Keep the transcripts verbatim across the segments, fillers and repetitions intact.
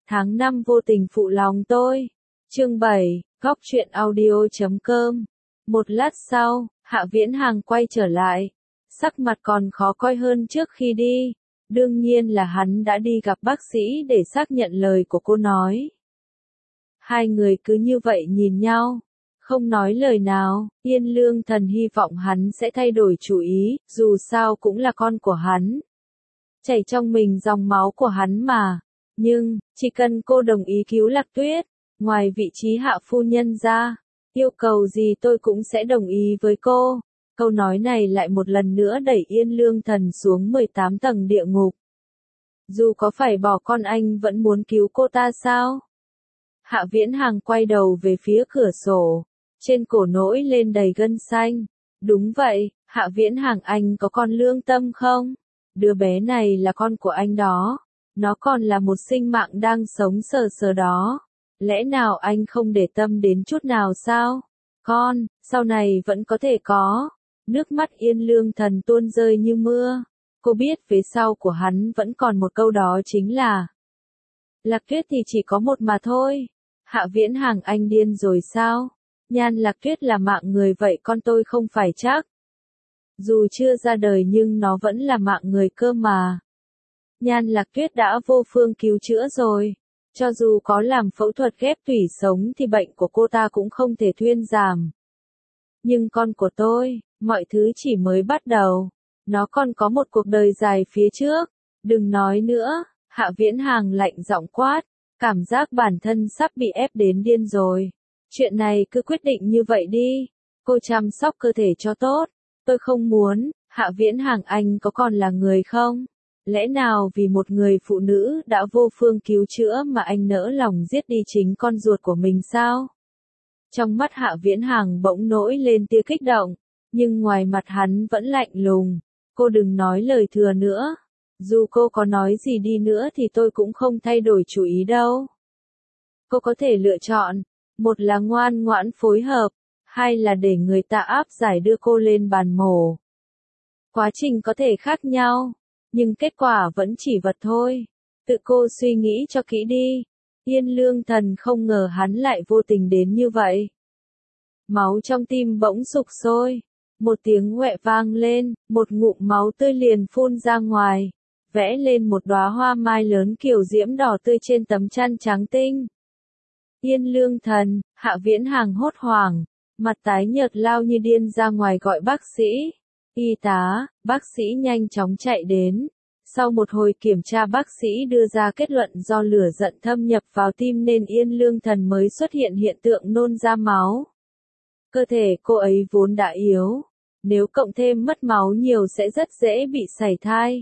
Tháng năm vô tình phụ lòng tôi. Chương bảy, góc truyện audio chấm com. Một lát sau, Hạ Viễn Hàng quay trở lại. Sắc mặt còn khó coi hơn trước khi đi. Đương nhiên là hắn đã đi gặp bác sĩ để xác nhận lời của cô nói. Hai người cứ như vậy nhìn nhau, không nói lời nào. Yên Lương Thần hy vọng hắn sẽ thay đổi chủ ý, dù sao cũng là con của hắn. Chảy trong mình dòng máu của hắn mà. Nhưng, chỉ cần cô đồng ý cứu Lạc Tuyết, ngoài vị trí hạ phu nhân ra, yêu cầu gì tôi cũng sẽ đồng ý với cô. Câu nói này lại một lần nữa đẩy Yên Lương Thần xuống mười tám tầng địa ngục. Dù có phải bỏ con anh vẫn muốn cứu cô ta sao? Hạ Viễn Hàng quay đầu về phía cửa sổ, trên cổ nổi lên đầy gân xanh. Đúng vậy, Hạ Viễn Hàng, anh có con lương tâm không? Đứa bé này là con của anh đó. Nó còn là một sinh mạng đang sống sờ sờ đó. Lẽ nào anh không để tâm đến chút nào sao? Con, sau này vẫn có thể có. Nước mắt Yên Lương Thần tuôn rơi như mưa. Cô biết phía sau của hắn vẫn còn một câu, đó chính là Lạc Tuyết thì chỉ có một mà thôi. Hạ Viễn Hàng, anh điên rồi sao? Nhan Lạc Tuyết là mạng người, vậy con tôi không phải chắc. Dù chưa ra đời nhưng nó vẫn là mạng người cơ mà. Nhan Lạc Tuyết đã vô phương cứu chữa rồi. Cho dù có làm phẫu thuật ghép tủy sống thì bệnh của cô ta cũng không thể thuyên giảm. Nhưng con của tôi, mọi thứ chỉ mới bắt đầu. Nó còn có một cuộc đời dài phía trước. Đừng nói nữa, Hạ Viễn Hàng lạnh giọng quát. Cảm giác bản thân sắp bị ép đến điên rồi. Chuyện này cứ quyết định như vậy đi. Cô chăm sóc cơ thể cho tốt. Tôi không muốn. Hạ Viễn Hàng, anh có còn là người không? Lẽ nào vì một người phụ nữ đã vô phương cứu chữa mà anh nỡ lòng giết đi chính con ruột của mình sao? Trong mắt Hạ Viễn Hàng bỗng nổi lên tia kích động, nhưng ngoài mặt hắn vẫn lạnh lùng. Cô đừng nói lời thừa nữa. Dù cô có nói gì đi nữa thì tôi cũng không thay đổi chủ ý đâu. Cô có thể lựa chọn, một là ngoan ngoãn phối hợp, hai là để người ta áp giải đưa cô lên bàn mổ. Quá trình có thể khác nhau, nhưng kết quả vẫn chỉ vật thôi. Tự cô suy nghĩ cho kỹ đi. Yên Lương Thần không ngờ hắn lại vô tình đến như vậy. Máu trong tim bỗng sục sôi. Một tiếng ngoẹ vang lên, một ngụm máu tươi liền phun ra ngoài, vẽ lên một đóa hoa mai lớn kiểu diễm đỏ tươi trên tấm chăn trắng tinh. Yên Lương Thần, Hạ Viễn Hàng hốt hoảng, mặt tái nhợt lao như điên ra ngoài gọi bác sĩ. Y tá, bác sĩ nhanh chóng chạy đến. Sau một hồi kiểm tra, bác sĩ đưa ra kết luận do lửa giận thâm nhập vào tim nên Yên Lương Thần mới xuất hiện hiện tượng nôn ra máu. Cơ thể cô ấy vốn đã yếu, nếu cộng thêm mất máu nhiều sẽ rất dễ bị sảy thai.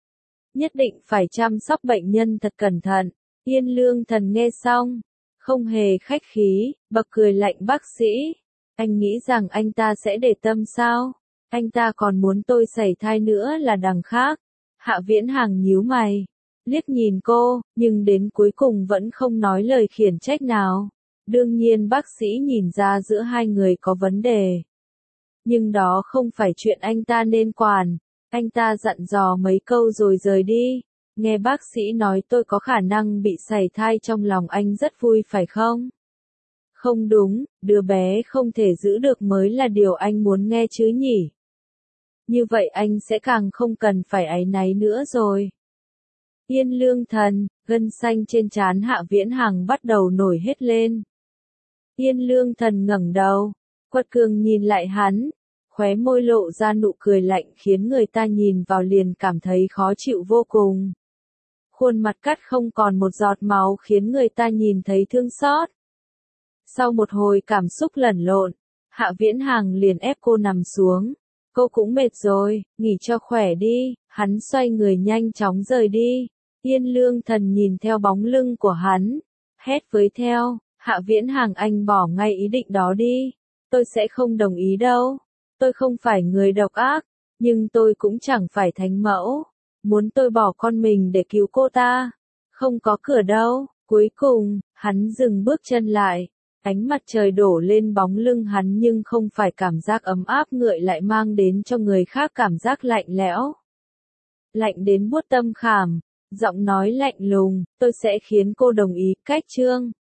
Nhất định phải chăm sóc bệnh nhân thật cẩn thận. Yên Lương Thần nghe xong, không hề khách khí, bật cười lạnh bác sĩ. Anh nghĩ rằng anh ta sẽ để tâm sao? Anh ta còn muốn tôi sảy thai nữa là đằng khác. Hạ Viễn Hàng nhíu mày, liếc nhìn cô, nhưng đến cuối cùng vẫn không nói lời khiển trách nào. Đương nhiên bác sĩ nhìn ra giữa hai người có vấn đề. Nhưng đó không phải chuyện anh ta nên quản. Anh ta dặn dò mấy câu rồi rời đi. Nghe bác sĩ nói tôi có khả năng bị sảy thai, trong lòng anh rất vui phải không? Không đúng, đứa bé không thể giữ được mới là điều anh muốn nghe chứ nhỉ? Như vậy anh sẽ càng không cần phải áy náy nữa rồi. Yên Lương Thần, gân xanh trên trán Hạ Viễn Hàng bắt đầu nổi hết lên. Yên Lương Thần ngẩng đầu, quật cường nhìn lại hắn, khóe môi lộ ra nụ cười lạnh khiến người ta nhìn vào liền cảm thấy khó chịu vô cùng. Khuôn mặt cắt không còn một giọt máu khiến người ta nhìn thấy thương xót. Sau một hồi cảm xúc lẫn lộn, Hạ Viễn Hàng liền ép cô nằm xuống. Cô cũng mệt rồi, nghỉ cho khỏe đi. Hắn xoay người nhanh chóng rời đi. Yên Lương Thần nhìn theo bóng lưng của hắn, hét với theo, Hạ Viễn Hàng, anh bỏ ngay ý định đó đi. Tôi sẽ không đồng ý đâu. Tôi không phải người độc ác, nhưng tôi cũng chẳng phải thánh mẫu. Muốn tôi bỏ con mình để cứu cô ta? Không có cửa đâu. Cuối cùng, hắn dừng bước chân lại. Ánh mặt trời đổ lên bóng lưng hắn nhưng không phải cảm giác ấm áp ngợi lại mang đến cho người khác cảm giác lạnh lẽo. Lạnh đến buốt tâm khảm. Giọng nói lạnh lùng, tôi sẽ khiến cô đồng ý, cách trương.